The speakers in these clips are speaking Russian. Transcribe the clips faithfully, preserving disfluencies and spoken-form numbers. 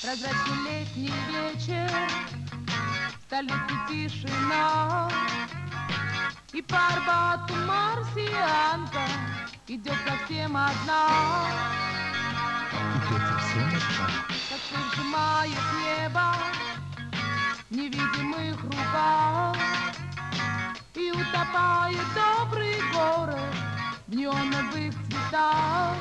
Прозрачный летний вечер, в столице тишина, и по Арбату марсианка идет совсем одна. Идет совсем одна. Как шир сжимает небо в невидимых руках, и утопает добрый город в неоновых цветах.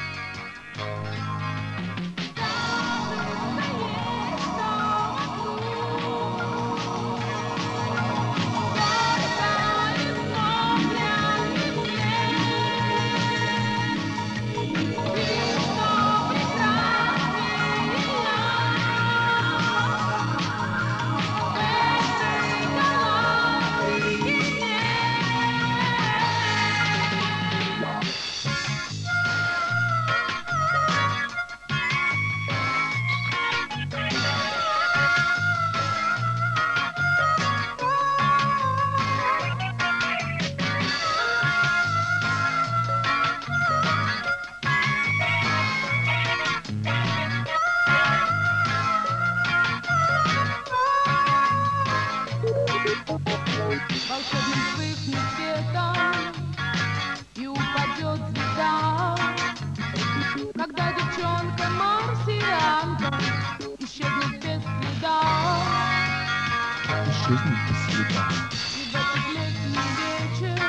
Волшебным вспыхнет светом и упадет звезда, когда девчонка-марсианка исчезнет без следа. Исчезнет без следа. И в этот летний вечер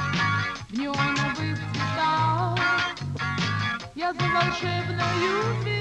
в неоновых цветах я за волшебною звездой